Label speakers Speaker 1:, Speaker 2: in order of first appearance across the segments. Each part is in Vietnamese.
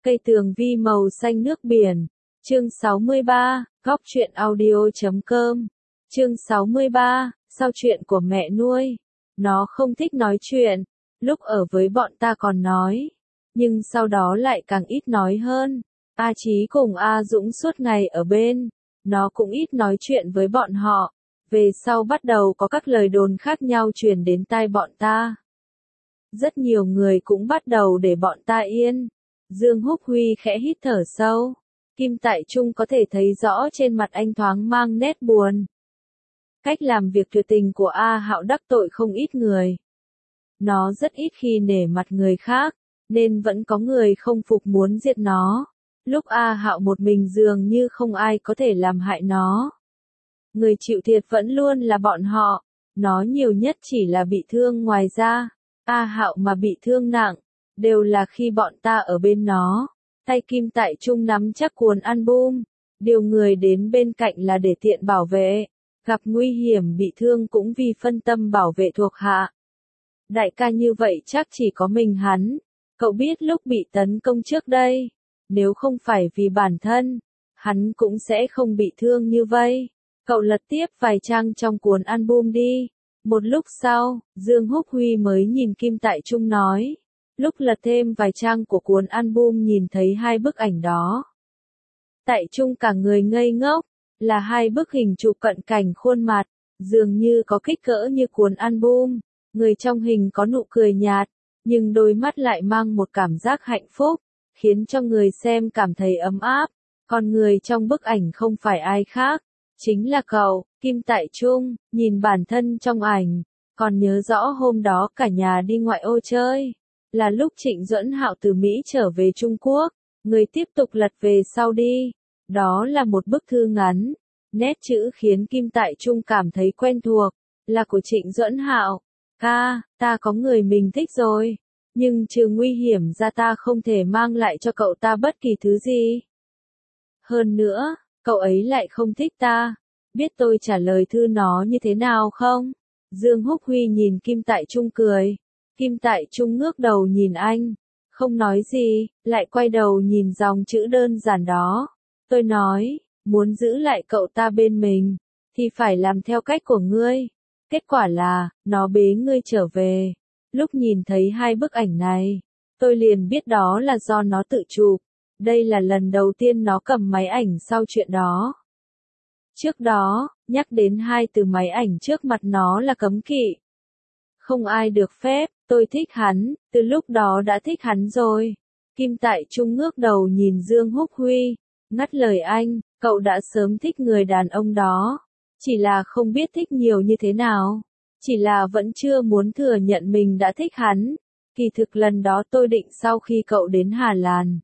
Speaker 1: Cây tường vi màu xanh nước biển. Chương 63, góc truyện audio.com. Chương 63, sau chuyện của mẹ nuôi. Nó không thích nói chuyện, lúc ở với bọn ta còn nói, nhưng sau đó lại càng ít nói hơn. A Chí cùng A Dũng suốt ngày ở bên, nó cũng ít nói chuyện với bọn họ. Về sau bắt đầu có các lời đồn khác nhau truyền đến tai bọn ta. Rất nhiều người cũng bắt đầu để bọn ta yên. Dương Húc Huy khẽ hít thở sâu. Kim Tại Trung có thể thấy rõ trên mặt anh thoáng mang nét buồn. Cách làm việc tuyệt tình của A Hạo đắc tội không ít người. Nó rất ít khi nể mặt người khác, nên vẫn có người không phục muốn giết nó. Lúc A Hạo một mình dường như không ai có thể làm hại nó. Người chịu thiệt vẫn luôn là bọn họ. Nó nhiều nhất chỉ là bị thương, ngoài ra A Hạo mà bị thương nặng, đều là khi bọn ta ở bên nó. Tay Kim Tại Trung nắm chắc cuốn album, điều người đến bên cạnh là để tiện bảo vệ. Gặp nguy hiểm bị thương cũng vì phân tâm bảo vệ thuộc hạ. Đại ca như vậy chắc chỉ có mình hắn. Cậu biết lúc bị tấn công trước đây, nếu không phải vì bản thân, hắn cũng sẽ không bị thương như vậy. Cậu lật tiếp vài trang trong cuốn album đi. Một lúc sau, Dương Húc Huy mới nhìn Kim Tại Trung nói. Lúc lật thêm vài trang của cuốn album nhìn thấy hai bức ảnh đó. Tại Trung cả người ngây ngốc, là hai bức hình chụp cận cảnh khuôn mặt, dường như có kích cỡ như cuốn album. Người trong hình có nụ cười nhạt, nhưng đôi mắt lại mang một cảm giác hạnh phúc, khiến cho người xem cảm thấy ấm áp. Còn người trong bức ảnh không phải ai khác, chính là cậu, Kim Tại Trung. Nhìn bản thân trong ảnh, còn nhớ rõ hôm đó cả nhà đi ngoại ô chơi, là lúc Trịnh Duẫn Hạo từ Mỹ trở về Trung Quốc. Người tiếp tục lật về sau đi. Đó là một bức thư ngắn, nét chữ khiến Kim Tại Trung cảm thấy quen thuộc, là của Trịnh Duẫn Hạo. Ca, ta có người mình thích rồi, nhưng trừ nguy hiểm ra ta không thể mang lại cho cậu ta bất kỳ thứ gì. Hơn nữa, cậu ấy lại không thích ta. Biết tôi trả lời thư nó như thế nào không? Dương Húc Huy nhìn Kim Tại Trung cười. Kim Tại Trung ngước đầu nhìn anh, không nói gì, lại quay đầu nhìn dòng chữ đơn giản đó. Tôi nói, muốn giữ lại cậu ta bên mình, thì phải làm theo cách của ngươi. Kết quả là, nó bế ngươi trở về. Lúc nhìn thấy hai bức ảnh này, tôi liền biết đó là do nó tự chụp. Đây là lần đầu tiên nó cầm máy ảnh sau chuyện đó. Trước đó, nhắc đến hai từ máy ảnh trước mặt nó là cấm kỵ. Không ai được phép. Tôi thích hắn, từ lúc đó đã thích hắn rồi. Kim Tại Trung ngước đầu nhìn Dương Húc Huy, ngắt lời anh, cậu đã sớm thích người đàn ông đó. Chỉ là không biết thích nhiều như thế nào. Chỉ là vẫn chưa muốn thừa nhận mình đã thích hắn. Kỳ thực lần đó tôi định sau khi cậu đến Hà Lan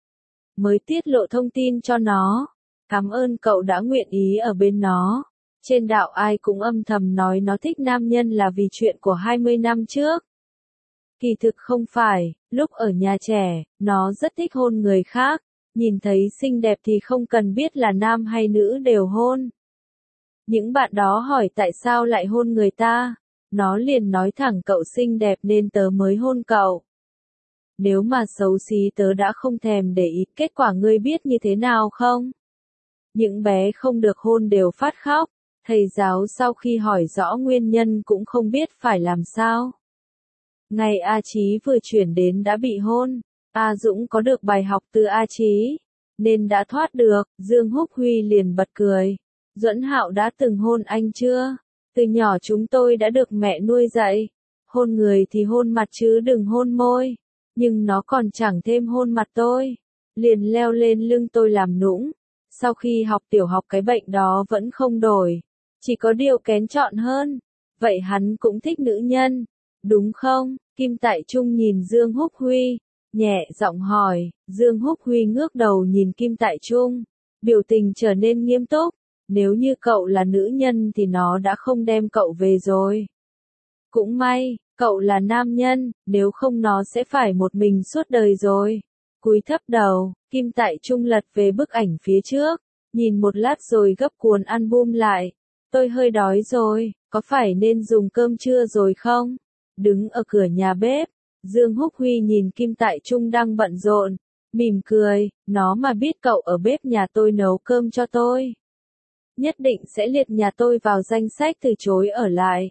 Speaker 1: mới tiết lộ thông tin cho nó. Cảm ơn cậu đã nguyện ý ở bên nó. Trên đạo ai cũng âm thầm nói nó thích nam nhân là vì chuyện của 20 năm trước. Kỳ thực không phải, lúc ở nhà trẻ, nó rất thích hôn người khác. Nhìn thấy xinh đẹp thì không cần biết là nam hay nữ đều hôn. Những bạn đó hỏi tại sao lại hôn người ta. Nó liền nói thẳng cậu xinh đẹp nên tớ mới hôn cậu. Nếu mà xấu xí tớ đã không thèm để ý. Kết quả ngươi biết như thế nào không? Những bé không được hôn đều phát khóc. Thầy giáo sau khi hỏi rõ nguyên nhân cũng không biết phải làm sao. Ngày A Chí vừa chuyển đến đã bị hôn. A Dũng có được bài học từ A Chí, nên đã thoát được. Dương Húc Huy liền bật cười. Duẫn Hạo đã từng hôn anh chưa? Từ nhỏ chúng tôi đã được mẹ nuôi dạy. Hôn người thì hôn mặt chứ đừng hôn môi. Nhưng nó còn chẳng thêm hôn mặt tôi. Liền leo lên lưng tôi làm nũng. Sau khi học tiểu học cái bệnh đó vẫn không đổi. Chỉ có điều kén chọn hơn. Vậy hắn cũng thích nữ nhân, đúng không? Kim Tại Trung nhìn Dương Húc Huy, nhẹ giọng hỏi. Dương Húc Huy ngước đầu nhìn Kim Tại Trung, biểu tình trở nên nghiêm túc. Nếu như cậu là nữ nhân thì nó đã không đem cậu về rồi. Cũng may, cậu là nam nhân, nếu không nó sẽ phải một mình suốt đời rồi. Cúi thấp đầu, Kim Tại Trung lật về bức ảnh phía trước, nhìn một lát rồi gấp cuốn album lại. Tôi hơi đói rồi, có phải nên dùng cơm trưa rồi không? Đứng ở cửa nhà bếp, Dương Húc Huy nhìn Kim Tại Trung đang bận rộn, mỉm cười, nó mà biết cậu ở bếp nhà tôi nấu cơm cho tôi, nhất định sẽ liệt nhà tôi vào danh sách từ chối ở lại.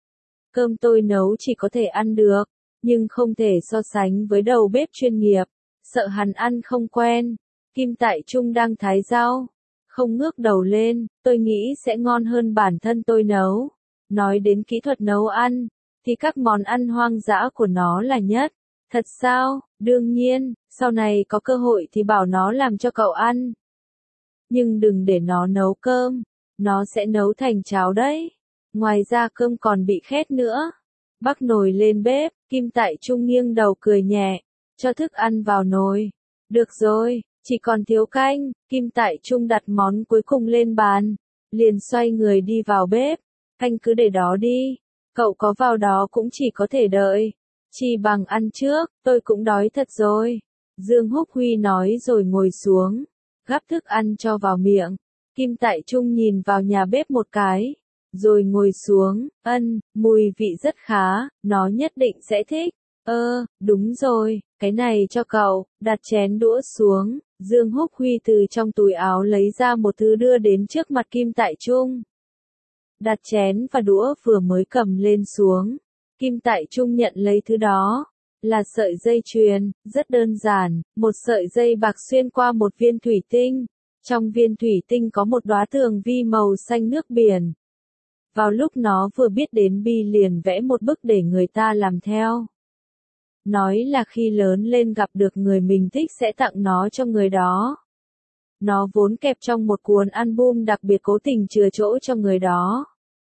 Speaker 1: Cơm tôi nấu chỉ có thể ăn được, nhưng không thể so sánh với đầu bếp chuyên nghiệp, sợ hắn ăn không quen. Kim Tại Trung đang thái rau, không ngước đầu lên, tôi nghĩ sẽ ngon hơn bản thân tôi nấu. Nói đến kỹ thuật nấu ăn, thì các món ăn hoang dã của nó là nhất. Thật sao? Đương nhiên, sau này có cơ hội thì bảo nó làm cho cậu ăn. Nhưng đừng để nó nấu cơm, nó sẽ nấu thành cháo đấy. Ngoài ra cơm còn bị khét nữa. Bắc nồi lên bếp, Kim Tại Trung nghiêng đầu cười nhẹ, cho thức ăn vào nồi. Được rồi, chỉ còn thiếu canh, Kim Tại Trung đặt món cuối cùng lên bàn, liền xoay người đi vào bếp. Canh cứ để đó đi, cậu có vào đó cũng chỉ có thể đợi. Chỉ bằng ăn trước, tôi cũng đói thật rồi. Dương Húc Huy nói rồi ngồi xuống, gắp thức ăn cho vào miệng. Kim Tại Trung nhìn vào nhà bếp một cái, rồi ngồi xuống, mùi vị rất khá, nó nhất định sẽ thích. Đúng rồi, cái này cho cậu, đặt chén đũa xuống. Dương Húc Huy từ trong túi áo lấy ra một thứ đưa đến trước mặt Kim Tại Trung. Đặt chén và đũa vừa mới cầm lên xuống, Kim Tại Trung nhận lấy thứ đó, là sợi dây chuyền, rất đơn giản, một sợi dây bạc xuyên qua một viên thủy tinh. Trong viên thủy tinh có một đóa tường vi màu xanh nước biển. Vào lúc nó vừa biết đến Bi liền vẽ một bức để người ta làm theo. Nói là khi lớn lên gặp được người mình thích sẽ tặng nó cho người đó. Nó vốn kẹp trong một cuốn album đặc biệt cố tình chừa chỗ cho người đó.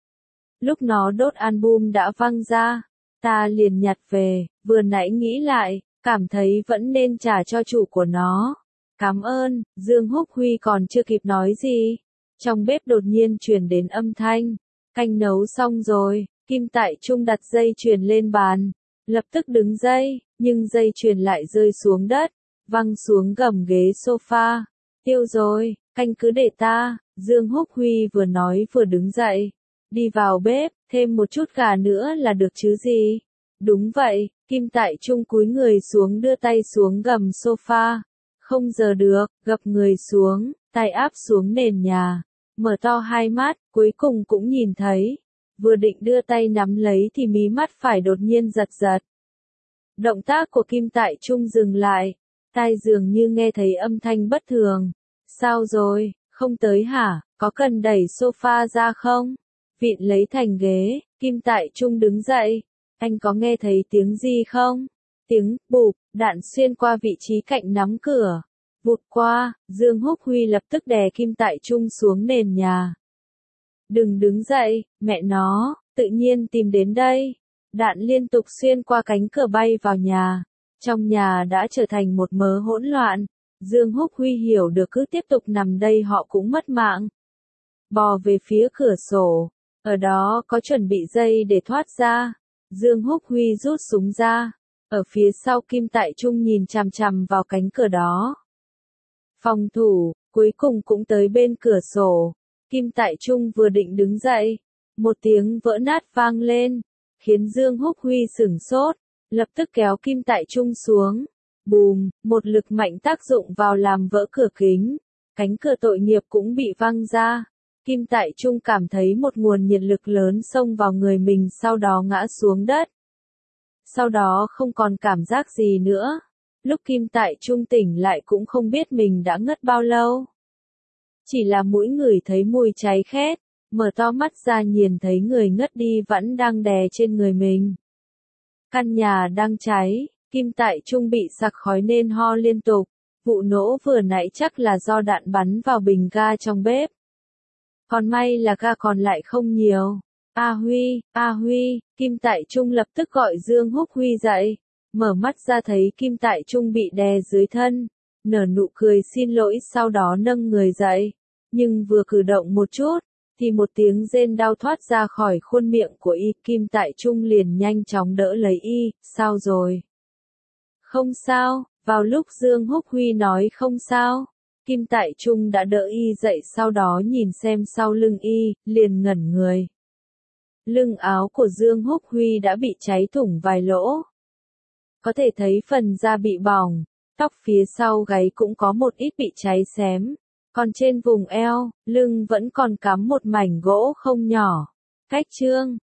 Speaker 1: Lúc nó đốt album đã văng ra, ta liền nhặt về, vừa nãy nghĩ lại, cảm thấy vẫn nên trả cho chủ của nó. Cảm ơn, Dương Húc Huy còn chưa kịp nói gì. Trong bếp đột nhiên truyền đến âm thanh, canh nấu xong rồi, Kim Tại Trung đặt dây chuyền lên bàn, lập tức đứng dây, nhưng dây chuyền lại rơi xuống đất, văng xuống gầm ghế sofa. Tiêu rồi, canh cứ để ta, Dương Húc Huy vừa nói vừa đứng dậy, đi vào bếp, thêm một chút gà nữa là được chứ gì. Đúng vậy, Kim Tại Trung cúi người xuống đưa tay xuống gầm sofa. Không giờ được, gập người xuống, tay áp xuống nền nhà, mở to hai mắt, cuối cùng cũng nhìn thấy. Vừa định đưa tay nắm lấy thì mí mắt phải đột nhiên giật giật. Động tác của Kim Tại Trung dừng lại, tai dường như nghe thấy âm thanh bất thường. Sao rồi, không tới hả, có cần đẩy sofa ra không? Vịn lấy thành ghế, Kim Tại Trung đứng dậy. Anh có nghe thấy tiếng gì không? Tiếng bụp, đạn xuyên qua vị trí cạnh nắm cửa. Vụt qua, Dương Húc Huy lập tức đè Kim Tại Trung xuống nền nhà. Đừng đứng dậy, mẹ nó, tự nhiên tìm đến đây. Đạn liên tục xuyên qua cánh cửa bay vào nhà. Trong nhà đã trở thành một mớ hỗn loạn. Dương Húc Huy hiểu được cứ tiếp tục nằm đây họ cũng mất mạng. Bò về phía cửa sổ. Ở đó có chuẩn bị dây để thoát ra. Dương Húc Huy rút súng ra. Ở phía sau Kim Tại Trung nhìn chằm chằm vào cánh cửa đó. Phòng thủ, cuối cùng cũng tới bên cửa sổ. Kim Tại Trung vừa định đứng dậy. Một tiếng vỡ nát vang lên. Khiến Dương Húc Huy sửng sốt. Lập tức kéo Kim Tại Trung xuống. Bùm, một lực mạnh tác dụng vào làm vỡ cửa kính. Cánh cửa tội nghiệp cũng bị văng ra. Kim Tại Trung cảm thấy một nguồn nhiệt lực lớn xông vào người mình sau đó ngã xuống đất. Sau đó không còn cảm giác gì nữa. Lúc Kim Tại Trung tỉnh lại cũng không biết mình đã ngất bao lâu. Chỉ là mũi ngửi thấy mùi cháy khét, mở to mắt ra nhìn thấy người ngất đi vẫn đang đè trên người mình. Căn nhà đang cháy, Kim Tại Trung bị sặc khói nên ho liên tục. Vụ nổ vừa nãy chắc là do đạn bắn vào bình ga trong bếp. Còn may là ga còn lại không nhiều. A Huy, Kim Tại Trung lập tức gọi Dương Húc Huy dậy. Mở mắt ra thấy Kim Tại Trung bị đè dưới thân. Nở nụ cười xin lỗi sau đó nâng người dậy. Nhưng vừa cử động một chút, thì một tiếng rên đau thoát ra khỏi khuôn miệng của y. Kim Tại Trung liền nhanh chóng đỡ lấy y. Sao rồi? Không sao, vào lúc Dương Húc Huy nói không sao. Kim Tại Trung đã đỡ y dậy sau đó nhìn xem sau lưng y, liền ngẩn người. Lưng áo của Dương Húc Huy đã bị cháy thủng vài lỗ. Có thể thấy phần da bị bỏng, Tóc phía sau gáy cũng có một ít bị cháy xém, còn trên vùng eo, lưng vẫn còn cắm một mảnh gỗ không nhỏ. Cách chương